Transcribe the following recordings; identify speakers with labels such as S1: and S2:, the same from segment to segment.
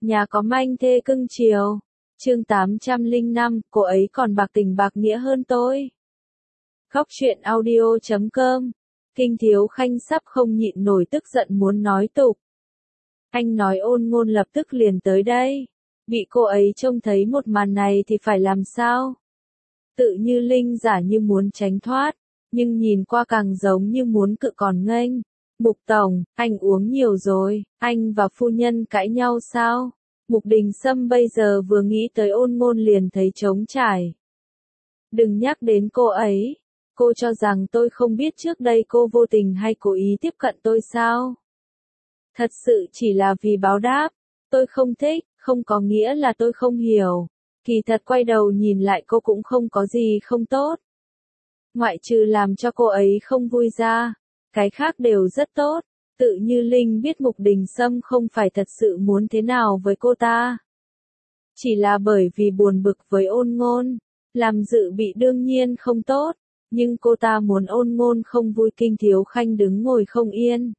S1: Nhà có manh thê cưng chiều. Chương 805, cô ấy còn bạc tình bạc nghĩa hơn tôi. Khóc chuyện audio.com. Kinh Thiếu Khanh sắp không nhịn nổi tức giận muốn nói tục. Anh nói Ôn Ngôn lập tức liền tới đây. Bị cô ấy trông thấy một màn này thì phải làm sao? Tự Như Linh giả như muốn tránh thoát, nhưng nhìn qua càng giống như muốn cự còn nghênh. Mục Tổng, anh uống nhiều rồi, anh và phu nhân cãi nhau sao? Mục Đình Sâm bây giờ vừa nghĩ tới Ôn Ngôn liền thấy trống trải. Đừng nhắc đến cô ấy. Cô cho rằng tôi không biết trước đây cô vô tình hay cố ý tiếp cận tôi sao? Thật sự chỉ là vì báo đáp. Tôi không thích, không có nghĩa là tôi không hiểu. Kỳ thật quay đầu nhìn lại cô cũng không có gì không tốt. Ngoại trừ làm cho cô ấy không vui ra, cái khác đều rất tốt. Tự Như Linh biết Mục Đình Sâm không phải thật sự muốn thế nào với cô ta. Chỉ là bởi vì buồn bực với Ôn Ngôn, làm dự bị đương nhiên không tốt, nhưng cô ta muốn Ôn Ngôn không vui. Kinh Thiếu Khanh đứng ngồi không yên.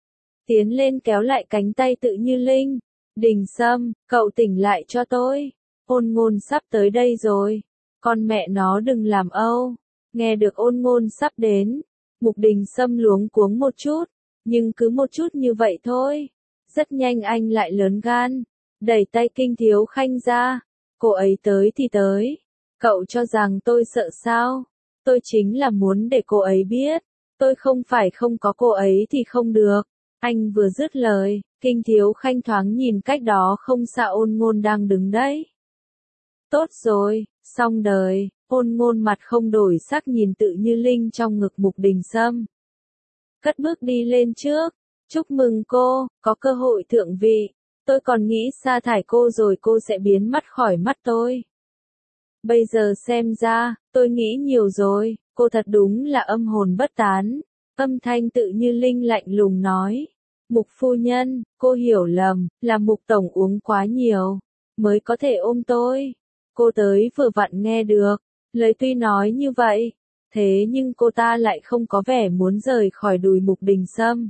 S1: Tiến lên kéo lại cánh tay Tự Như Linh. Đình Sâm, cậu tỉnh lại cho tôi. Ôn Ngôn sắp tới đây rồi. Con mẹ nó đừng làm âu. Nghe được Ôn Ngôn sắp đến, Mục Đình Sâm luống cuống một chút, nhưng cứ một chút như vậy thôi. Rất nhanh anh lại lớn gan, đẩy tay Kinh Thiếu Khanh ra. Cô ấy tới thì tới. Cậu cho rằng tôi sợ sao? Tôi chính là muốn để cô ấy biết, tôi không phải không có cô ấy thì không được. Anh vừa dứt lời, Kinh Thiếu Khanh thoáng nhìn cách đó không xa Ôn Ngôn đang đứng đấy. Tốt rồi, xong đời. Ôn Ngôn mặt không đổi sắc nhìn Tự Như Linh trong ngực Mục Đình Sâm. Cất bước đi lên trước. Chúc mừng cô, có cơ hội thượng vị. Tôi còn nghĩ sa thải cô rồi cô sẽ biến mất khỏi mắt tôi. Bây giờ xem ra, tôi nghĩ nhiều rồi, cô thật đúng là âm hồn bất tán. Âm thanh Tự Như Linh lạnh lùng nói. Mục phu nhân, cô hiểu lầm, là Mục Tổng uống quá nhiều, mới có thể ôm tôi. Cô tới vừa vặn nghe được. Lời tuy nói như vậy, thế nhưng cô ta lại không có vẻ muốn rời khỏi đùi Mục Đình Sâm.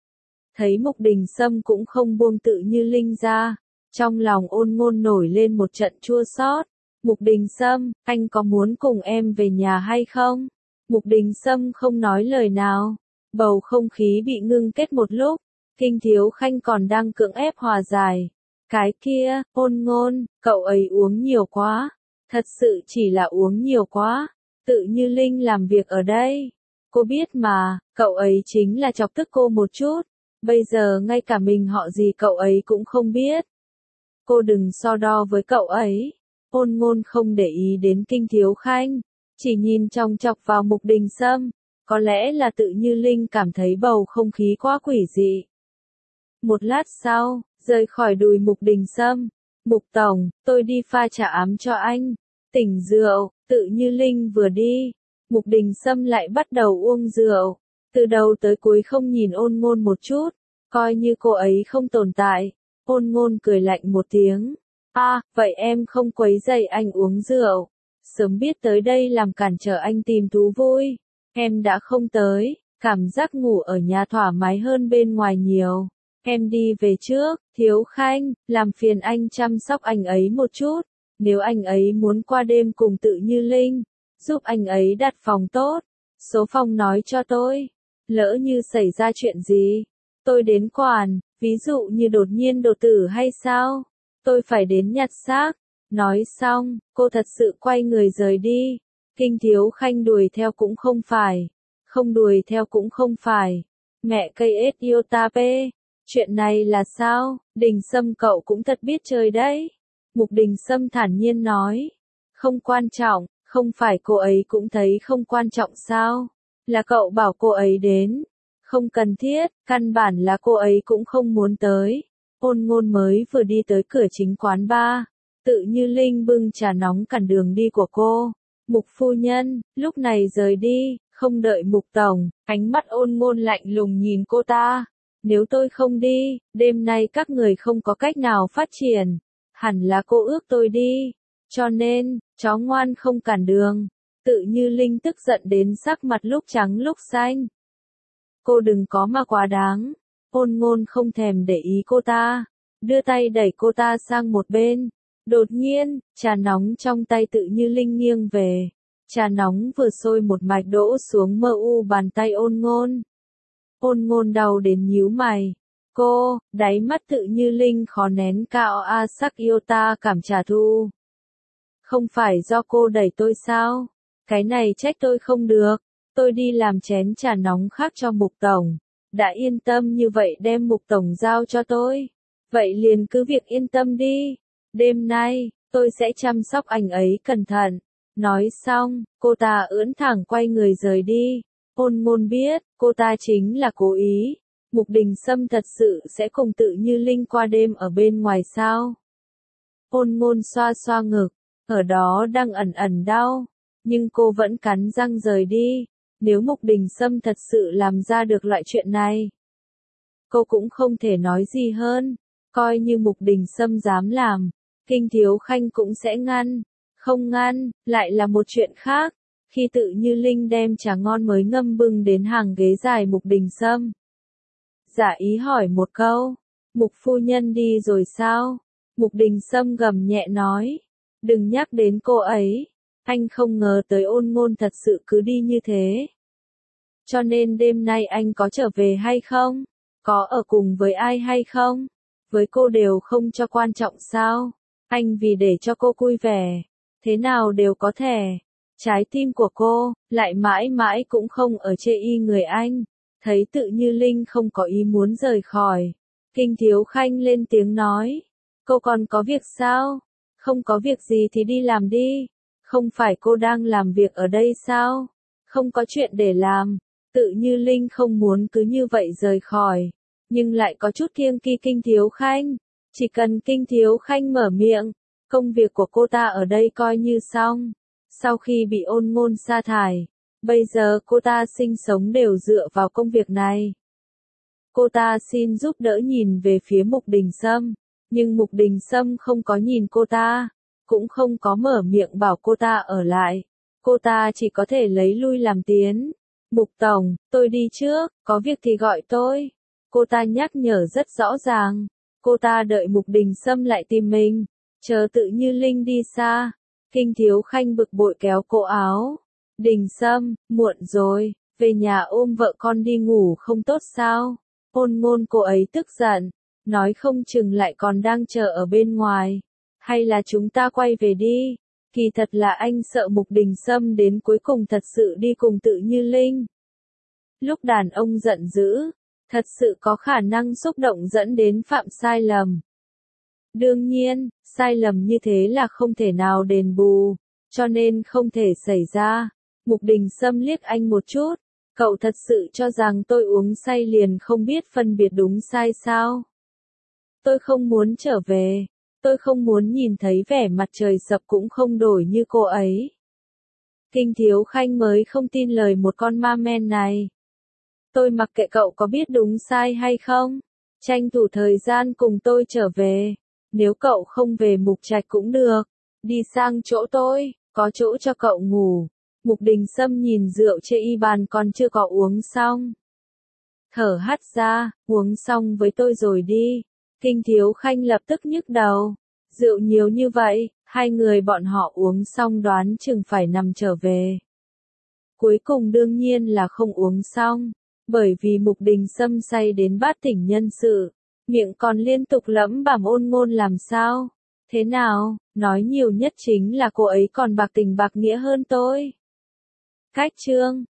S1: Thấy Mục Đình Sâm cũng không buông Tự Như Linh ra, trong lòng Ôn Ngôn nổi lên một trận chua xót. Mục Đình Sâm, anh có muốn cùng em về nhà hay không? Mục Đình Sâm không nói lời nào. Bầu không khí bị ngưng kết một lúc. Kinh Thiếu Khanh còn đang cưỡng ép hòa giải. Cái kia, Ôn Ngôn, cậu ấy uống nhiều quá. Thật sự chỉ là uống nhiều quá. Tự Như Linh làm việc ở đây. Cô biết mà, cậu ấy chính là chọc tức cô một chút. Bây giờ ngay cả mình họ gì cậu ấy cũng không biết. Cô đừng so đo với cậu ấy. Ôn Ngôn không để ý đến Kinh Thiếu Khanh, chỉ nhìn chòng chọc vào Mục Đình Sâm. Có lẽ là Tự Như Linh cảm thấy bầu không khí quá quỷ dị. Một lát sau, rời khỏi đùi Mục Đình Sâm. Mục Tổng, tôi đi pha trà ấm cho anh. Tỉnh rượu. Tự Như Linh vừa đi, Mục Đình Sâm lại bắt đầu uống rượu. Từ đầu tới cuối không nhìn Ôn Ngôn một chút, coi như cô ấy không tồn tại. Ôn Ngôn cười lạnh một tiếng. Vậy em không quấy rầy anh uống rượu. Sớm biết tới đây làm cản trở anh tìm thú vui. Em đã không tới, cảm giác ngủ ở nhà thoải mái hơn bên ngoài nhiều. Em đi về trước. Thiếu Khanh, làm phiền anh chăm sóc anh ấy một chút. Nếu anh ấy muốn qua đêm cùng Tự Như Linh, giúp anh ấy đặt phòng tốt. Số phòng nói cho tôi. Lỡ như xảy ra chuyện gì, tôi đến quản. Ví dụ như đột nhiên đột tử hay sao, tôi phải đến nhặt xác. Nói xong, cô thật sự quay người rời đi. Kinh Thiếu Khanh đuổi theo cũng không phải, không đuổi theo cũng không phải. Mẹ cây ết yêu ta bê. Chuyện này là sao? Đình Sâm cậu cũng thật biết chơi đấy. Mục Đình Sâm thản nhiên nói. Không quan trọng, không phải cô ấy cũng thấy không quan trọng sao? Là cậu bảo cô ấy đến. Không cần thiết, căn bản là cô ấy cũng không muốn tới. Ôn Ngôn mới vừa đi tới cửa chính quán bar. Tự Như Linh bưng trà nóng cản đường đi của cô. Mục phu nhân, lúc này rời đi, không đợi Mục Tổng. Ánh mắt Ôn Ngôn lạnh lùng nhìn cô ta. Nếu tôi không đi, đêm nay các người không có cách nào phát triển. Hẳn là cô ước tôi đi. Cho nên, chó ngoan không cản đường. Tự Như Linh tức giận đến sắc mặt lúc trắng lúc xanh. Cô đừng có mà quá đáng. Ôn Ngôn không thèm để ý cô ta. đưa tay đẩy cô ta sang một bên. Đột nhiên, trà nóng trong tay tự như linh nghiêng về. Trà nóng vừa sôi một mạch đổ xuống mờ u bàn tay ôn ngôn. Ôn ngôn đau đến nhíu mày. Cô, đáy mắt tự như linh khó nén cao a sắc yêu ta cảm trả thù. Không phải do cô đẩy tôi sao? Cái này trách tôi không được. Tôi đi làm chén trà nóng khác cho Mục Tổng. Đã yên tâm như vậy đem Mục Tổng giao cho tôi. Vậy liền cứ việc yên tâm đi. Đêm nay, tôi sẽ chăm sóc anh ấy cẩn thận. Nói xong, cô ta ưỡn thẳng quay người rời đi. Ôn ngôn biết, cô ta chính là cố ý. Mục Đình Sâm thật sự sẽ cùng tự như linh qua đêm ở bên ngoài sao? Ôn ngôn xoa xoa ngực, ở đó đang ẩn ẩn đau. Nhưng cô vẫn cắn răng rời đi. Nếu Mục Đình Sâm thật sự làm ra được loại chuyện này, cô cũng không thể nói gì hơn. Coi như Mục Đình Sâm dám làm, Kinh Thiếu Khanh cũng sẽ ngăn. Không ngăn, lại là một chuyện khác. Khi tự như linh đem trà ngon mới ngâm bưng đến hàng ghế dài Mục Đình Sâm, giả ý hỏi một câu, Mục phu nhân đi rồi sao? Mục Đình Sâm gầm nhẹ nói, đừng nhắc đến cô ấy. Anh không ngờ tới ôn ngôn thật sự cứ đi như thế. Cho nên đêm nay anh có trở về hay không? Có ở cùng với ai hay không? Với cô đều không cho quan trọng sao? Anh vì để cho cô vui vẻ, thế nào đều có thể. Trái tim của cô, lại mãi mãi cũng không ở chê y người anh. Thấy tự như linh không có ý muốn rời khỏi. Kinh Thiếu Khanh lên tiếng nói. Cô còn có việc sao? Không có việc gì thì đi làm đi. Không phải cô đang làm việc ở đây sao? Không có chuyện để làm. Tự như linh không muốn cứ như vậy rời khỏi. Nhưng lại có chút kiêng kỵ Kinh Thiếu Khanh. Chỉ cần Kinh Thiếu Khanh mở miệng, công việc của cô ta ở đây coi như xong. Sau khi bị ôn ngôn sa thải, bây giờ cô ta sinh sống đều dựa vào công việc này. Cô ta xin giúp đỡ nhìn về phía Mục Đình Sâm, nhưng Mục Đình Sâm không có nhìn cô ta, cũng không có mở miệng bảo cô ta ở lại. Cô ta chỉ có thể lấy lui làm tiến. Mục Tổng, tôi đi trước, có việc thì gọi tôi. Cô ta nhắc nhở rất rõ ràng. Cô ta đợi Mục Đình Sâm lại tìm mình, chờ tự như linh đi xa. Kinh Thiếu Khanh bực bội kéo cổ áo. Đình Sâm, muộn rồi, về nhà ôm vợ con đi ngủ không tốt sao? Ôn ngôn cô ấy tức giận, nói không chừng lại còn đang chờ ở bên ngoài. Hay là chúng ta quay về đi? Kỳ thật là anh sợ Mục Đình Sâm đến cuối cùng thật sự đi cùng tự như linh. Lúc đàn ông giận dữ, thật sự có khả năng xúc động dẫn đến phạm sai lầm. Đương nhiên, sai lầm như thế là không thể nào đền bù, cho nên không thể xảy ra. Mục Đình Sâm liếc anh một chút, cậu thật sự cho rằng tôi uống say liền không biết phân biệt đúng sai sao? Tôi không muốn trở về, tôi không muốn nhìn thấy vẻ mặt trời sập cũng không đổi như cô ấy. Kinh Thiếu Khanh mới không tin lời một con ma men này. Tôi mặc kệ cậu có biết đúng sai hay không, tranh thủ thời gian cùng tôi trở về. Nếu cậu không về Mục Trạch cũng được, đi sang chỗ tôi, có chỗ cho cậu ngủ. Mục Đình Sâm nhìn rượu trên y bàn còn chưa có uống xong. Thở hắt ra, uống xong với tôi rồi đi. Kinh Thiếu Khanh lập tức nhức đầu. Rượu nhiều như vậy, hai người bọn họ uống xong đoán chừng phải nằm trở về. Cuối cùng đương nhiên là không uống xong, bởi vì Mục Đình Sâm say đến bát tỉnh nhân sự. Miệng còn liên tục lẩm bẩm ôn ngôn làm sao? Thế nào? Nói nhiều nhất chính là cô ấy còn bạc tình bạc nghĩa hơn tôi. Cách chương